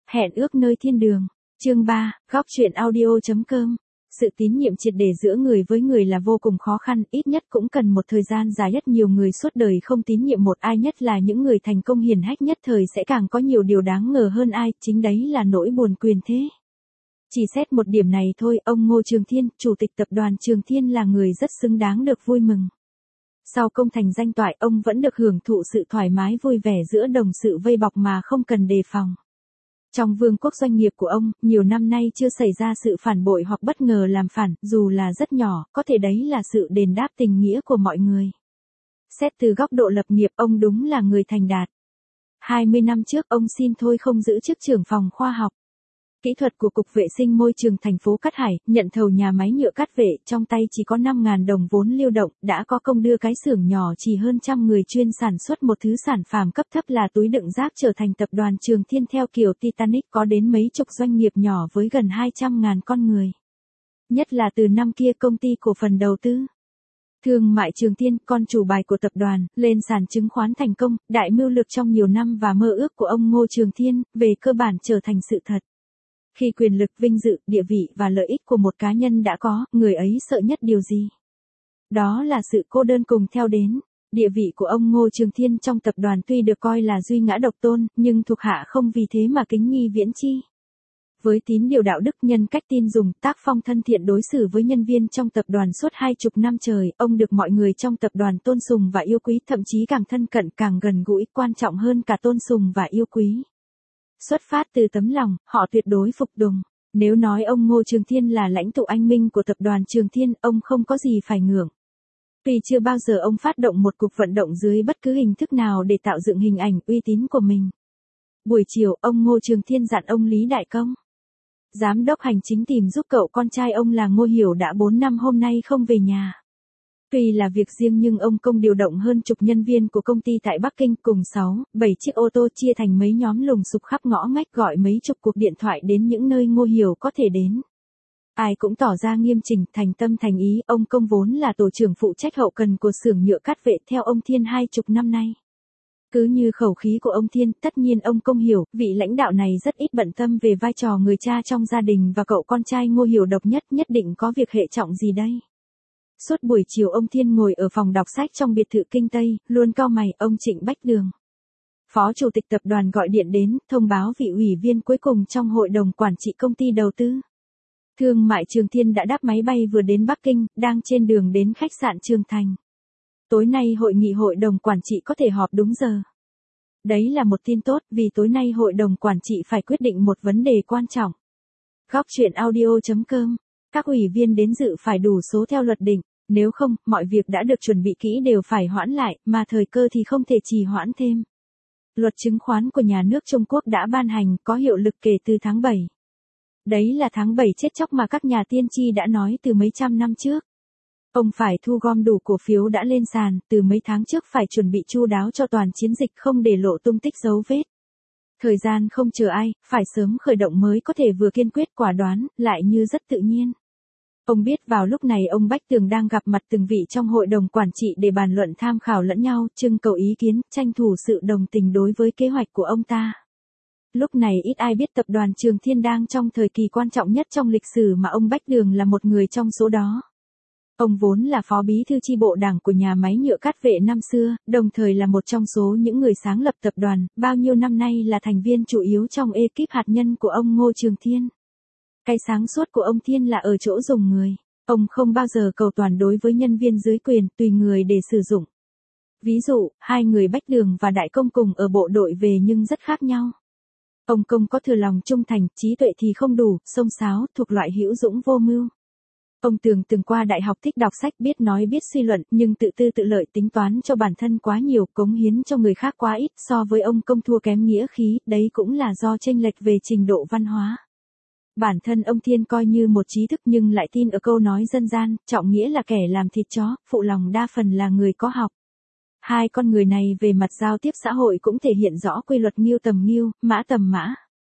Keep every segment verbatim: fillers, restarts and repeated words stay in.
Hẹn ước nơi thiên đường. Chương ba, góc truyện audio.com. Sự tín nhiệm triệt để giữa người với người là vô cùng khó khăn, ít nhất cũng cần một thời gian dài nhất. Nhiều người suốt đời không tín nhiệm một ai, nhất là những người thành công hiển hách nhất thời sẽ càng có nhiều điều đáng ngờ hơn ai, chính đấy là nỗi buồn quyền thế. Chỉ xét một điểm này thôi, ông Ngô Trường Thiên, chủ tịch tập đoàn Trường Thiên là người rất xứng đáng được vui mừng. Sau công thành danh toại, ông vẫn được hưởng thụ sự thoải mái vui vẻ giữa đồng sự vây bọc mà không cần đề phòng. Trong vương quốc doanh nghiệp của ông, nhiều năm nay chưa xảy ra sự phản bội hoặc bất ngờ làm phản, dù là rất nhỏ, có thể đấy là sự đền đáp tình nghĩa của mọi người. Xét từ góc độ lập nghiệp, ông đúng là người thành đạt. hai mươi năm trước, ông xin thôi không giữ chức trưởng phòng khoa học kỹ thuật của Cục Vệ sinh Môi trường thành phố Cát Hải, nhận thầu nhà máy nhựa Cát Vệ, trong tay chỉ có năm nghìn đồng vốn lưu động, đã có công đưa cái xưởng nhỏ chỉ hơn trăm người chuyên sản xuất một thứ sản phẩm cấp thấp là túi đựng rác trở thành tập đoàn Trường Thiên theo kiểu Titanic, có đến mấy chục doanh nghiệp nhỏ với gần hai trăm nghìn con người. Nhất là từ năm kia công ty cổ phần đầu tư Thương mại Trường Thiên, con chủ bài của tập đoàn, lên sàn chứng khoán thành công, đại mưu lược trong nhiều năm và mơ ước của ông Ngô Trường Thiên, về cơ bản trở thành sự thật. Khi quyền lực, vinh dự, địa vị và lợi ích của một cá nhân đã có, người ấy sợ nhất điều gì? Đó là sự cô đơn cùng theo đến. Địa vị của ông Ngô Trường Thiên trong tập đoàn tuy được coi là duy ngã độc tôn, nhưng thuộc hạ không vì thế mà kính nghi viễn chi. Với tín điều đạo đức, nhân cách tin dùng, tác phong thân thiện đối xử với nhân viên trong tập đoàn suốt hai chục năm trời, ông được mọi người trong tập đoàn tôn sùng và yêu quý, thậm chí càng thân cận càng gần gũi, quan trọng hơn cả tôn sùng và yêu quý. Xuất phát từ tấm lòng, họ tuyệt đối phục tùng. Nếu nói ông Ngô Trường Thiên là lãnh tụ anh minh của tập đoàn Trường Thiên, ông không có gì phải ngưỡng. Vì chưa bao giờ ông phát động một cuộc vận động dưới bất cứ hình thức nào để tạo dựng hình ảnh uy tín của mình. Buổi chiều, ông Ngô Trường Thiên dặn ông Lý Đại Công, giám đốc hành chính, tìm giúp cậu con trai ông là Ngô Hiểu đã bốn năm hôm nay không về nhà. Tuy là việc riêng nhưng ông Công điều động hơn chục nhân viên của công ty tại Bắc Kinh cùng sáu, bảy chiếc ô tô chia thành mấy nhóm lùng sục khắp ngõ ngách, gọi mấy chục cuộc điện thoại đến những nơi Ngô Hiểu có thể đến. Ai cũng tỏ ra nghiêm chỉnh, thành tâm thành ý. Ông Công vốn là tổ trưởng phụ trách hậu cần của xưởng nhựa Cát Vệ theo ông Thiên hai chục năm nay. Cứ như khẩu khí của ông Thiên, tất nhiên ông Công hiểu, vị lãnh đạo này rất ít bận tâm về vai trò người cha trong gia đình và cậu con trai Ngô Hiểu độc nhất nhất định có việc hệ trọng gì đây. Suốt buổi chiều ông Thiên ngồi ở phòng đọc sách trong biệt thự Kinh Tây, luôn cau mày. Ông Trịnh Bách Đường, phó chủ tịch tập đoàn, gọi điện đến, thông báo vị ủy viên cuối cùng trong hội đồng quản trị công ty đầu tư Thương mại Trường Thiên đã đáp máy bay vừa đến Bắc Kinh, đang trên đường đến khách sạn Trường Thành. Tối nay hội nghị hội đồng quản trị có thể họp đúng giờ. Đấy là một tin tốt, vì tối nay hội đồng quản trị phải quyết định một vấn đề quan trọng. Góc truyện audio.com. Các ủy viên đến dự phải đủ số theo luật định, nếu không, mọi việc đã được chuẩn bị kỹ đều phải hoãn lại, mà thời cơ thì không thể trì hoãn thêm. Luật chứng khoán của nhà nước Trung Quốc đã ban hành, có hiệu lực kể từ tháng bảy. Đấy là tháng bảy chết chóc mà các nhà tiên tri đã nói từ mấy trăm năm trước. Ông phải thu gom đủ cổ phiếu đã lên sàn, từ mấy tháng trước phải chuẩn bị chu đáo cho toàn chiến dịch, không để lộ tung tích dấu vết. Thời gian không chờ ai, phải sớm khởi động mới có thể vừa kiên quyết quả đoán, lại như rất tự nhiên. Ông biết vào lúc này ông Bách Tường đang gặp mặt từng vị trong hội đồng quản trị để bàn luận tham khảo lẫn nhau, trưng cầu ý kiến, tranh thủ sự đồng tình đối với kế hoạch của ông ta. Lúc này ít ai biết tập đoàn Trường Thiên đang trong thời kỳ quan trọng nhất trong lịch sử mà ông Bách Đường là một người trong số đó. Ông vốn là phó bí thư chi bộ đảng của nhà máy nhựa Cát Vệ năm xưa, đồng thời là một trong số những người sáng lập tập đoàn, bao nhiêu năm nay là thành viên chủ yếu trong ekip hạt nhân của ông Ngô Trường Thiên. Cái sáng suốt của ông Thiên là ở chỗ dùng người. Ông không bao giờ cầu toàn đối với nhân viên dưới quyền, tùy người để sử dụng. Ví dụ, hai người Bách Đường và Đại Công cùng ở bộ đội về nhưng rất khác nhau. Ông Công có thừa lòng trung thành, trí tuệ thì không đủ, xông xáo, thuộc loại hữu dũng vô mưu. Ông Tường từng qua đại học, thích đọc sách, biết nói biết suy luận, nhưng tự tư tự lợi, tính toán cho bản thân quá nhiều, cống hiến cho người khác quá ít, so với ông Công thua kém nghĩa khí, đấy cũng là do chênh lệch về trình độ văn hóa. Bản thân ông Thiên coi như một trí thức nhưng lại tin ở câu nói dân gian, trọng nghĩa là kẻ làm thịt chó, phụ lòng đa phần là người có học. Hai con người này về mặt giao tiếp xã hội cũng thể hiện rõ quy luật nghiêu tầm nghiêu, mã tầm mã.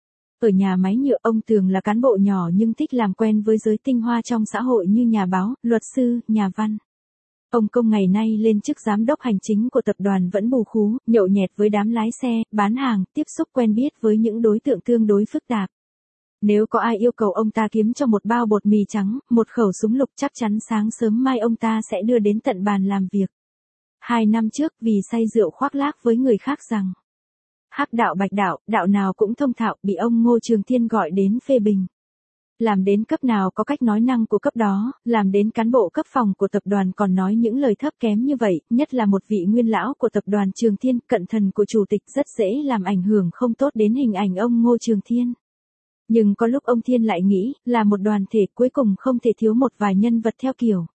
Ở nhà máy nhựa, ông Tường là cán bộ nhỏ nhưng thích làm quen với giới tinh hoa trong xã hội như nhà báo, luật sư, nhà văn. Ông Công ngày nay lên chức giám đốc hành chính của tập đoàn vẫn bù khú, nhậu nhẹt với đám lái xe, bán hàng, tiếp xúc quen biết với những đối tượng tương đối phức tạp. Nếu có ai yêu cầu ông ta kiếm cho một bao bột mì trắng, một khẩu súng lục chắc chắn sáng sớm mai ông ta sẽ đưa đến tận bàn làm việc. Hai năm trước vì say rượu khoác lác với người khác rằng hắc đạo bạch đạo, đạo nào cũng thông thạo, bị ông Ngô Trường Thiên gọi đến phê bình. Làm đến cấp nào có cách nói năng của cấp đó, làm đến cán bộ cấp phòng của tập đoàn còn nói những lời thấp kém như vậy, nhất là một vị nguyên lão của tập đoàn Trường Thiên, cận thần của chủ tịch rất dễ làm ảnh hưởng không tốt đến hình ảnh ông Ngô Trường Thiên. Nhưng có lúc ông Thiên lại nghĩ, là một đoàn thể cuối cùng không thể thiếu một vài nhân vật theo kiểu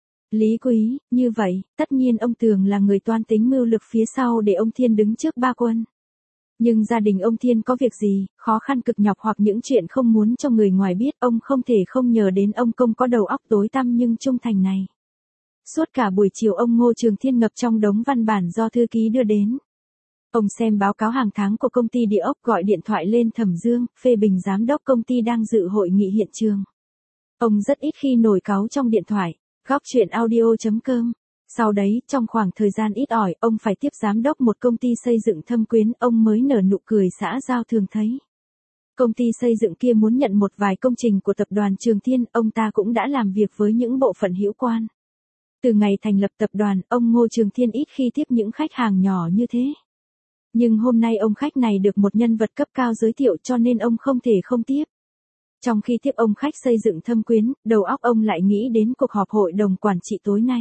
Lý Quý, như vậy, tất nhiên ông Tường là người toan tính mưu lực phía sau để ông Thiên đứng trước ba quân. Nhưng gia đình ông Thiên có việc gì, khó khăn cực nhọc hoặc những chuyện không muốn cho người ngoài biết, ông không thể không nhờ đến ông Công có đầu óc tối tăm nhưng trung thành này. Suốt cả buổi chiều ông Ngô Trường Thiên ngập trong đống văn bản do thư ký đưa đến. Ông xem báo cáo hàng tháng của công ty địa ốc, gọi điện thoại lên Thẩm Dương, phê bình giám đốc công ty đang dự hội nghị hiện trường. Ông rất ít khi nổi cáu trong điện thoại. Góc chuyện audio chấm com. Sau đấy, trong khoảng thời gian ít ỏi, ông phải tiếp giám đốc một công ty xây dựng Thâm Quyến, ông mới nở nụ cười xã giao thường thấy. Công ty xây dựng kia muốn nhận một vài công trình của tập đoàn Trường Thiên, ông ta cũng đã làm việc với những bộ phận hữu quan. Từ ngày thành lập tập đoàn, ông Ngô Trường Thiên ít khi tiếp những khách hàng nhỏ như thế. Nhưng hôm nay ông khách này được một nhân vật cấp cao giới thiệu cho nên ông không thể không tiếp. Trong khi tiếp ông khách xây dựng Thâm Quyến, đầu óc ông lại nghĩ đến cuộc họp hội đồng quản trị tối nay.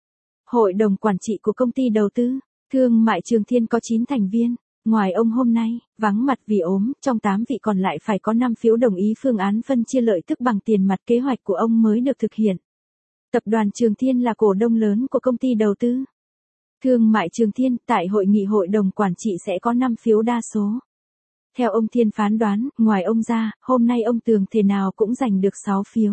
Hội đồng quản trị của công ty đầu tư, thương mại Trường Thiên có chín thành viên. Ngoài ông hôm nay, vắng mặt vì ốm, trong tám vị còn lại phải có năm phiếu đồng ý phương án phân chia lợi tức bằng tiền mặt kế hoạch của ông mới được thực hiện. Tập đoàn Trường Thiên là cổ đông lớn của công ty đầu tư. Thương mại Trường Thiên, tại hội nghị hội đồng quản trị sẽ có năm phiếu đa số. Theo ông Thiên phán đoán, ngoài ông ra, hôm nay ông Tường thể nào cũng giành được sáu phiếu.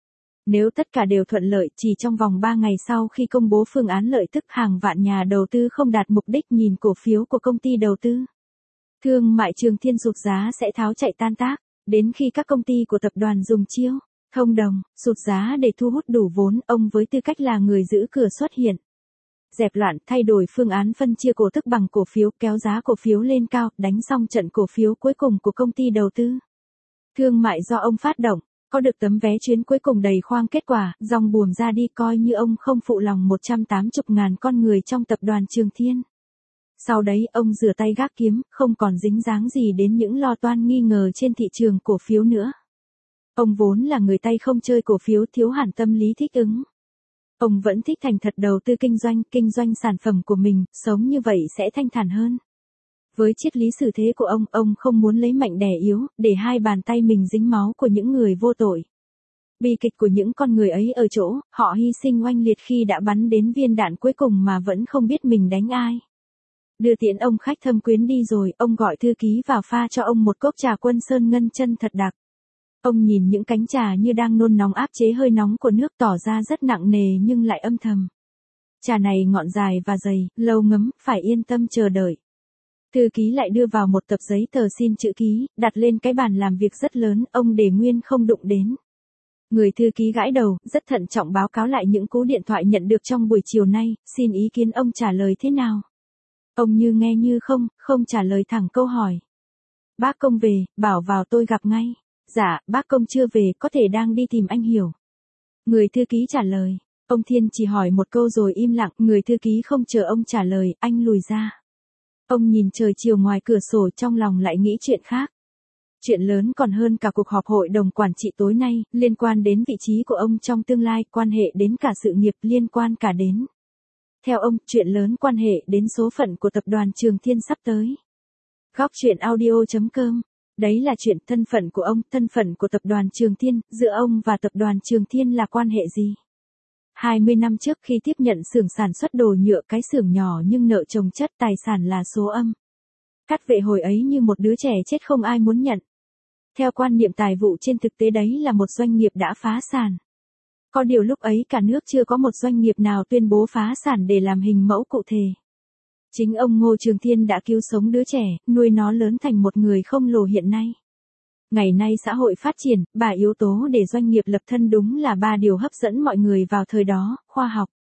Nếu tất cả đều thuận lợi, chỉ trong vòng ba ngày sau khi công bố phương án lợi tức, hàng vạn nhà đầu tư không đạt mục đích nhìn cổ phiếu của công ty đầu tư. Thương mại Trường Thiên sụt giá sẽ tháo chạy tan tác, đến khi các công ty của tập đoàn dùng chiêu thông đồng, sụt giá để thu hút đủ vốn, ông với tư cách là người giữ cửa xuất hiện. Dẹp loạn, thay đổi phương án phân chia cổ tức bằng cổ phiếu, kéo giá cổ phiếu lên cao, đánh xong trận cổ phiếu cuối cùng của công ty đầu tư. Thương mại do ông phát động, có được tấm vé chuyến cuối cùng đầy khoang, kết quả, dòng buồm ra đi, coi như ông không phụ lòng một trăm tám mươi ngàn con người trong tập đoàn Trường Thiên. Sau đấy, ông rửa tay gác kiếm, không còn dính dáng gì đến những lo toan nghi ngờ trên thị trường cổ phiếu nữa. Ông vốn là người tay không chơi cổ phiếu, thiếu hẳn tâm lý thích ứng. Ông vẫn thích thành thật đầu tư kinh doanh, kinh doanh sản phẩm của mình, sống như vậy sẽ thanh thản hơn. Với triết lý xử thế của ông, ông không muốn lấy mạnh đè yếu, để hai bàn tay mình dính máu của những người vô tội. Bi kịch của những con người ấy ở chỗ, họ hy sinh oanh liệt khi đã bắn đến viên đạn cuối cùng mà vẫn không biết mình đánh ai. Đưa tiễn ông khách Thâm Quyến đi rồi, ông gọi thư ký vào pha cho ông một cốc trà Quân Sơn ngân chân thật đặc. Ông nhìn những cánh trà như đang nôn nóng áp chế hơi nóng của nước, tỏ ra rất nặng nề nhưng lại âm thầm. Trà này ngọn dài và dày, lâu ngấm, phải yên tâm chờ đợi. Thư ký lại đưa vào một tập giấy tờ xin chữ ký, đặt lên cái bàn làm việc rất lớn, ông để nguyên không đụng đến. Người thư ký gãi đầu, rất thận trọng báo cáo lại những cú điện thoại nhận được trong buổi chiều nay, xin ý kiến ông trả lời thế nào. Ông như nghe như không, không trả lời thẳng câu hỏi. Bác Công về, bảo vào tôi gặp ngay. Dạ, bác Công chưa về, có thể đang đi tìm anh Hiểu. Người thư ký trả lời. Ông Thiên chỉ hỏi một câu rồi im lặng, người thư ký không chờ ông trả lời, anh lùi ra. Ông nhìn trời chiều ngoài cửa sổ, trong lòng lại nghĩ chuyện khác. Chuyện lớn còn hơn cả cuộc họp hội đồng quản trị tối nay, liên quan đến vị trí của ông trong tương lai, quan hệ đến cả sự nghiệp, liên quan cả đến. Theo ông, chuyện lớn quan hệ đến số phận của tập đoàn Trường Thiên sắp tới. Góc chuyện audio chấm com. Đấy là chuyện thân phận của ông, thân phận của tập đoàn Trường Thiên, giữa ông và tập đoàn Trường Thiên là quan hệ gì? hai mươi năm trước khi tiếp nhận xưởng sản xuất đồ nhựa, cái xưởng nhỏ nhưng nợ chồng chất, tài sản là số âm. Cát Vệ hồi ấy như một đứa trẻ chết không ai muốn nhận. Theo quan niệm tài vụ, trên thực tế đấy là một doanh nghiệp đã phá sản. Có điều lúc ấy cả nước chưa có một doanh nghiệp nào tuyên bố phá sản để làm hình mẫu cụ thể. Chính ông Ngô Trường Thiên đã cứu sống đứa trẻ, nuôi nó lớn thành một người khổng lồ hiện nay. Ngày nay xã hội phát triển, ba yếu tố để doanh nghiệp lập thân đúng là ba điều hấp dẫn mọi người vào thời đó: khoa học,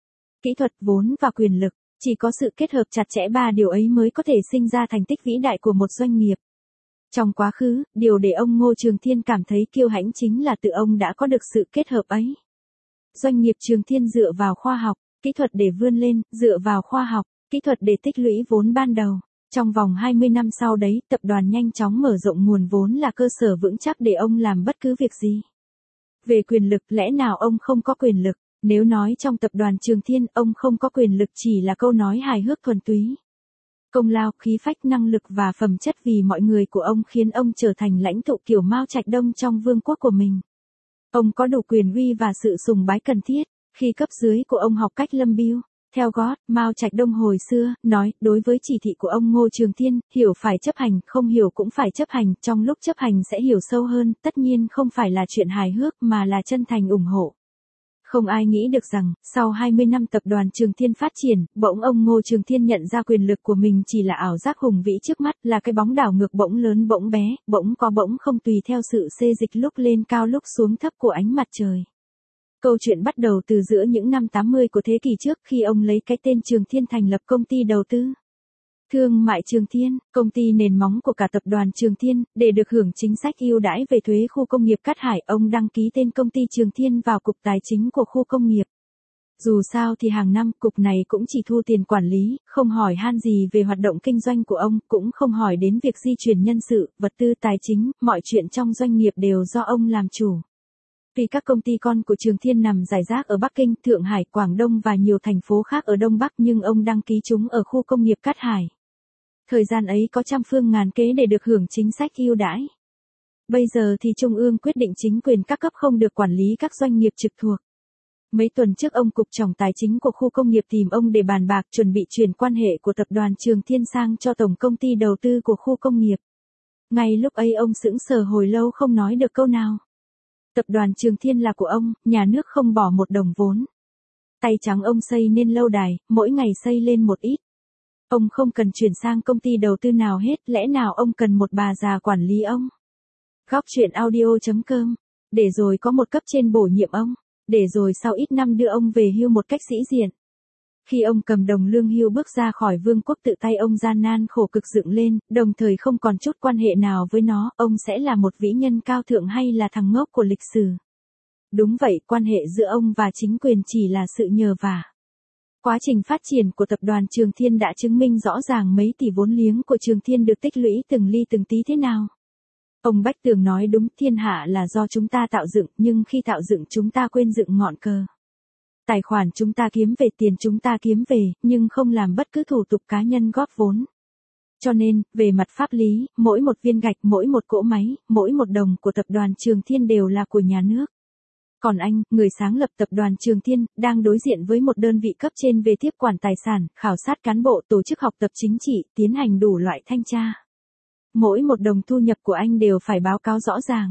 kỹ thuật, vốn và quyền lực. Chỉ có sự kết hợp chặt chẽ ba điều ấy mới có thể sinh ra thành tích vĩ đại của một doanh nghiệp. Trong quá khứ, điều để ông Ngô Trường Thiên cảm thấy kiêu hãnh chính là tự ông đã có được sự kết hợp ấy. Doanh nghiệp Trường Thiên dựa vào khoa học, kỹ thuật để vươn lên, dựa vào khoa học, kỹ thuật để tích lũy vốn ban đầu. Trong vòng hai mươi năm sau đấy, tập đoàn nhanh chóng mở rộng nguồn vốn là cơ sở vững chắc để ông làm bất cứ việc gì. Về quyền lực, lẽ nào ông không có quyền lực? Nếu nói trong tập đoàn Trường Thiên, ông không có quyền lực chỉ là câu nói hài hước thuần túy. Công lao, khí phách, năng lực và phẩm chất vì mọi người của ông khiến ông trở thành lãnh tụ kiểu Mao Trạch Đông trong vương quốc của mình. Ông có đủ quyền uy và sự sùng bái cần thiết. Khi cấp dưới của ông học cách lâm biêu, theo gót, Mao Trạch Đông hồi xưa, nói, đối với chỉ thị của ông Ngô Trường Thiên, hiểu phải chấp hành, không hiểu cũng phải chấp hành, trong lúc chấp hành sẽ hiểu sâu hơn, tất nhiên không phải là chuyện hài hước mà là chân thành ủng hộ. Không ai nghĩ được rằng, sau hai mươi năm tập đoàn Trường Thiên phát triển, bỗng ông Ngô Trường Thiên nhận ra quyền lực của mình chỉ là ảo giác hùng vĩ trước mắt, là cái bóng đảo ngược bỗng lớn bỗng bé, bỗng có bỗng không tùy theo sự xê dịch lúc lên cao lúc xuống thấp của ánh mặt trời. Câu chuyện bắt đầu từ giữa những năm tám mươi của thế kỷ trước khi ông lấy cái tên Trường Thiên thành lập công ty đầu tư thương mại Trường Thiên, công ty nền móng của cả tập đoàn Trường Thiên, để được hưởng chính sách ưu đãi về thuế khu công nghiệp Cát Hải, ông đăng ký tên công ty Trường Thiên vào cục tài chính của khu công nghiệp. Dù sao thì hàng năm cục này cũng chỉ thu tiền quản lý, không hỏi han gì về hoạt động kinh doanh của ông, cũng không hỏi đến việc di chuyển nhân sự, vật tư tài chính, mọi chuyện trong doanh nghiệp đều do ông làm chủ. Vì các công ty con của Trường Thiên nằm rải rác ở Bắc Kinh, Thượng Hải, Quảng Đông và nhiều thành phố khác ở Đông Bắc nhưng ông đăng ký chúng ở khu công nghiệp Cát Hải. Thời gian ấy có trăm phương ngàn kế để được hưởng chính sách ưu đãi. Bây giờ thì Trung ương quyết định chính quyền các cấp không được quản lý các doanh nghiệp trực thuộc. Mấy tuần trước ông Cục Trưởng Tài chính của khu công nghiệp tìm ông để bàn bạc chuẩn bị chuyển quan hệ của tập đoàn Trường Thiên sang cho tổng công ty đầu tư của khu công nghiệp. Ngay lúc ấy ông sững sờ hồi lâu không nói được câu nào. Tập đoàn Trường Thiên là của ông, nhà nước không bỏ một đồng vốn. Tay trắng ông xây nên lâu đài, mỗi ngày xây lên một ít. Ông không cần chuyển sang công ty đầu tư nào hết, lẽ nào ông cần một bà già quản lý ông? Góc truyện audio chấm com, để rồi có một cấp trên bổ nhiệm ông, để rồi sau ít năm đưa ông về hưu một cách sĩ diện. Khi ông cầm đồng lương hưu bước ra khỏi vương quốc tự tay ông gian nan khổ cực dựng lên, đồng thời không còn chút quan hệ nào với nó, ông sẽ là một vĩ nhân cao thượng hay là thằng ngốc của lịch sử? Đúng vậy, quan hệ giữa ông và chính quyền chỉ là sự nhờ vả. Quá trình phát triển của tập đoàn Trường Thiên đã chứng minh rõ ràng mấy tỷ vốn liếng của Trường Thiên được tích lũy từng ly từng tí thế nào. Ông Bách Tường nói đúng, thiên hạ là do chúng ta tạo dựng, nhưng khi tạo dựng chúng ta quên dựng ngọn cờ. Tài khoản chúng ta kiếm về, tiền chúng ta kiếm về, nhưng không làm bất cứ thủ tục cá nhân góp vốn. Cho nên, về mặt pháp lý, mỗi một viên gạch, mỗi một cỗ máy, mỗi một đồng của tập đoàn Trường Thiên đều là của nhà nước. Còn anh, người sáng lập tập đoàn Trường Thiên, đang đối diện với một đơn vị cấp trên về tiếp quản tài sản, khảo sát cán bộ, tổ chức học tập chính trị, tiến hành đủ loại thanh tra. Mỗi một đồng thu nhập của anh đều phải báo cáo rõ ràng.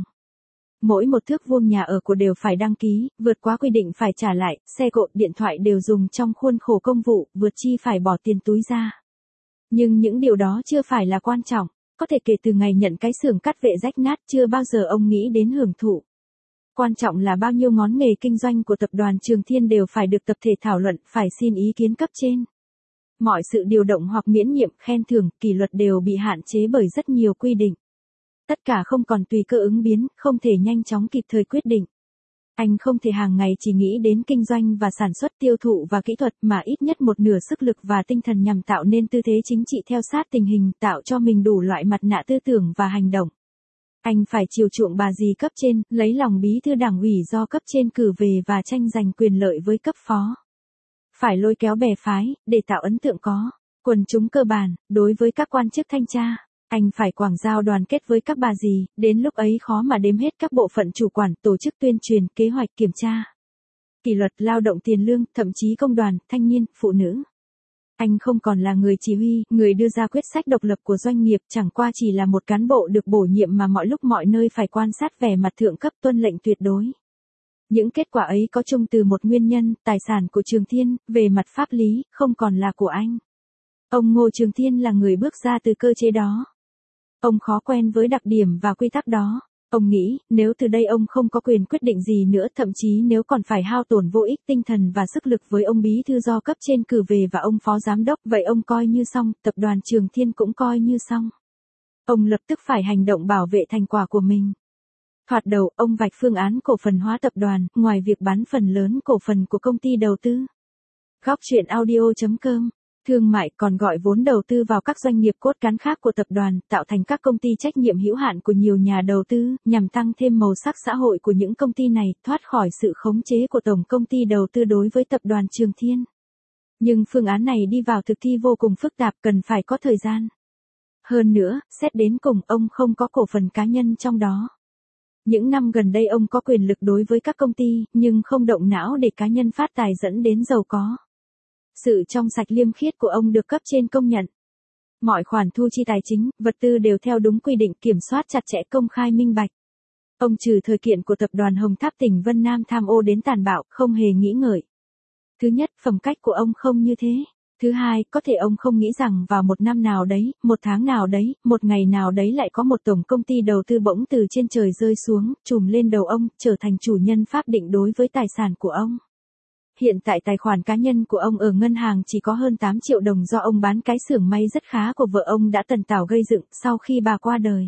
Mỗi một thước vuông nhà ở của đều phải đăng ký, vượt quá quy định phải trả lại, xe cộ, điện thoại đều dùng trong khuôn khổ công vụ, vượt chi phải bỏ tiền túi ra. Nhưng những điều đó chưa phải là quan trọng, có thể kể từ ngày nhận cái xưởng cắt vệ rách nát chưa bao giờ ông nghĩ đến hưởng thụ. Quan trọng là bao nhiêu ngón nghề kinh doanh của tập đoàn Trường Thiên đều phải được tập thể thảo luận, phải xin ý kiến cấp trên. Mọi sự điều động hoặc miễn nhiệm, khen thưởng, kỷ luật đều bị hạn chế bởi rất nhiều quy định. Tất cả không còn tùy cơ ứng biến, không thể nhanh chóng kịp thời quyết định. Anh không thể hàng ngày chỉ nghĩ đến kinh doanh và sản xuất, tiêu thụ và kỹ thuật mà ít nhất một nửa sức lực và tinh thần nhằm tạo nên tư thế chính trị theo sát tình hình, tạo cho mình đủ loại mặt nạ tư tưởng và hành động. Anh phải chiều chuộng bà dì cấp trên, lấy lòng bí thư đảng ủy do cấp trên cử về và tranh giành quyền lợi với cấp phó. Phải lôi kéo bè phái, để tạo ấn tượng có quần chúng cơ bản, đối với các quan chức thanh tra. Anh phải quảng giao đoàn kết với các bà dì, đến lúc ấy khó mà đếm hết các bộ phận chủ quản, tổ chức tuyên truyền, kế hoạch kiểm tra. Kỷ luật, lao động, tiền lương, thậm chí công đoàn, thanh niên, phụ nữ. Anh không còn là người chỉ huy, người đưa ra quyết sách độc lập của doanh nghiệp, chẳng qua chỉ là một cán bộ được bổ nhiệm mà mọi lúc mọi nơi phải quan sát vẻ mặt thượng cấp, tuân lệnh tuyệt đối. Những kết quả ấy có chung từ một nguyên nhân, tài sản của Trường Thiên, về mặt pháp lý, không còn là của anh. Ông Ngô Trường Thiên là người bước ra từ cơ chế đó. Ông khó quen với đặc điểm và quy tắc đó. Ông nghĩ, nếu từ đây ông không có quyền quyết định gì nữa, thậm chí nếu còn phải hao tổn vô ích tinh thần và sức lực với ông bí thư do cấp trên cử về và ông phó giám đốc, vậy ông coi như xong, tập đoàn Trường Thiên cũng coi như xong. Ông lập tức phải hành động bảo vệ thành quả của mình. Thoạt đầu, ông vạch phương án cổ phần hóa tập đoàn, ngoài việc bán phần lớn cổ phần của công ty đầu tư. Góc truyện audio chấm com Thương mại còn gọi vốn đầu tư vào các doanh nghiệp cốt cán khác của tập đoàn, tạo thành các công ty trách nhiệm hữu hạn của nhiều nhà đầu tư, nhằm tăng thêm màu sắc xã hội của những công ty này, thoát khỏi sự khống chế của tổng công ty đầu tư đối với tập đoàn Trường Thiên. Nhưng phương án này đi vào thực thi vô cùng phức tạp, cần phải có thời gian. Hơn nữa, xét đến cùng, ông không có cổ phần cá nhân trong đó. Những năm gần đây ông có quyền lực đối với các công ty, nhưng không động não để cá nhân phát tài dẫn đến giàu có. Sự trong sạch liêm khiết của ông được cấp trên công nhận. Mọi khoản thu chi tài chính, vật tư đều theo đúng quy định, kiểm soát chặt chẽ, công khai minh bạch. Ông trừ thời kiện của tập đoàn Hồng Tháp tỉnh Vân Nam tham ô đến tàn bạo, không hề nghĩ ngợi. Thứ nhất, phẩm cách của ông không như thế. Thứ hai, có thể ông không nghĩ rằng vào một năm nào đấy, một tháng nào đấy, một ngày nào đấy lại có một tổng công ty đầu tư bỗng từ trên trời rơi xuống, trùm lên đầu ông, trở thành chủ nhân pháp định đối với tài sản của ông. Hiện tại tài khoản cá nhân của ông ở ngân hàng chỉ có hơn tám triệu đồng do ông bán cái xưởng may rất khá của vợ ông đã tần tảo gây dựng sau khi bà qua đời.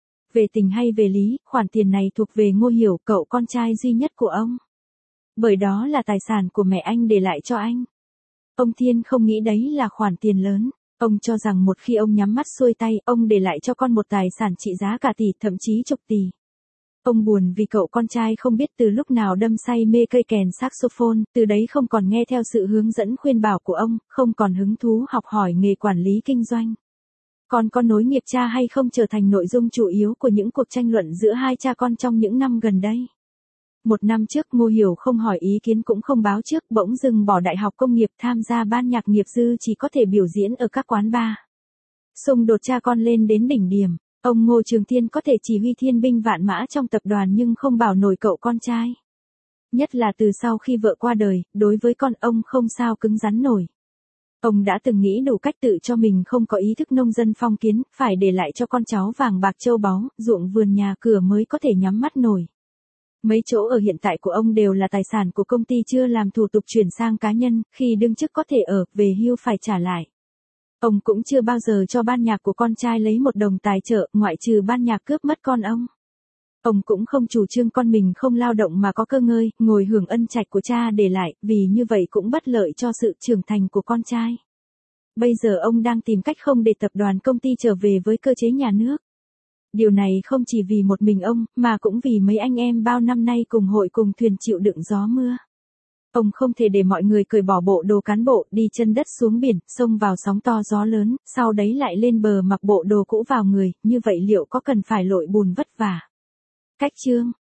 Về tình hay về lý, khoản tiền này thuộc về Ngô Hiểu, cậu con trai duy nhất của ông. Bởi đó là tài sản của mẹ anh để lại cho anh. Ông Thiên không nghĩ đấy là khoản tiền lớn. Ông cho rằng một khi ông nhắm mắt xuôi tay, ông để lại cho con một tài sản trị giá cả tỷ, thậm chí chục tỷ. Ông buồn vì cậu con trai không biết từ lúc nào đâm say mê cây kèn saxophone, từ đấy không còn nghe theo sự hướng dẫn khuyên bảo của ông, không còn hứng thú học hỏi nghề quản lý kinh doanh. Còn có nối nghiệp cha hay không trở thành nội dung chủ yếu của những cuộc tranh luận giữa hai cha con trong những năm gần đây. Một năm trước Ngô Hiểu không hỏi ý kiến cũng không báo trước, bỗng dưng bỏ đại học công nghiệp tham gia ban nhạc nghiệp dư chỉ có thể biểu diễn ở các quán bar. Xung đột cha con lên đến đỉnh điểm. Ông Ngô Trường Thiên có thể chỉ huy thiên binh vạn mã trong tập đoàn nhưng không bảo nổi cậu con trai. Nhất là từ sau khi vợ qua đời, đối với con ông không sao cứng rắn nổi. Ông đã từng nghĩ đủ cách tự cho mình không có ý thức nông dân phong kiến, phải để lại cho con cháu vàng bạc châu báu, ruộng vườn nhà cửa mới có thể nhắm mắt nổi. Mấy chỗ ở hiện tại của ông đều là tài sản của công ty chưa làm thủ tục chuyển sang cá nhân, khi đương chức có thể ở, về hưu phải trả lại. Ông cũng chưa bao giờ cho ban nhạc của con trai lấy một đồng tài trợ, ngoại trừ ban nhạc cướp mất con ông. Ông cũng không chủ trương con mình không lao động mà có cơ ngơi, ngồi hưởng ân trạch của cha để lại, vì như vậy cũng bất lợi cho sự trưởng thành của con trai. Bây giờ ông đang tìm cách không để tập đoàn công ty trở về với cơ chế nhà nước. Điều này không chỉ vì một mình ông, mà cũng vì mấy anh em bao năm nay cùng hội cùng thuyền chịu đựng gió mưa. Ông không thể để mọi người cởi bỏ bộ đồ cán bộ, đi chân đất xuống biển, xông vào sóng to gió lớn, sau đấy lại lên bờ mặc bộ đồ cũ vào người, như vậy liệu có cần phải lội bùn vất vả? Cách chương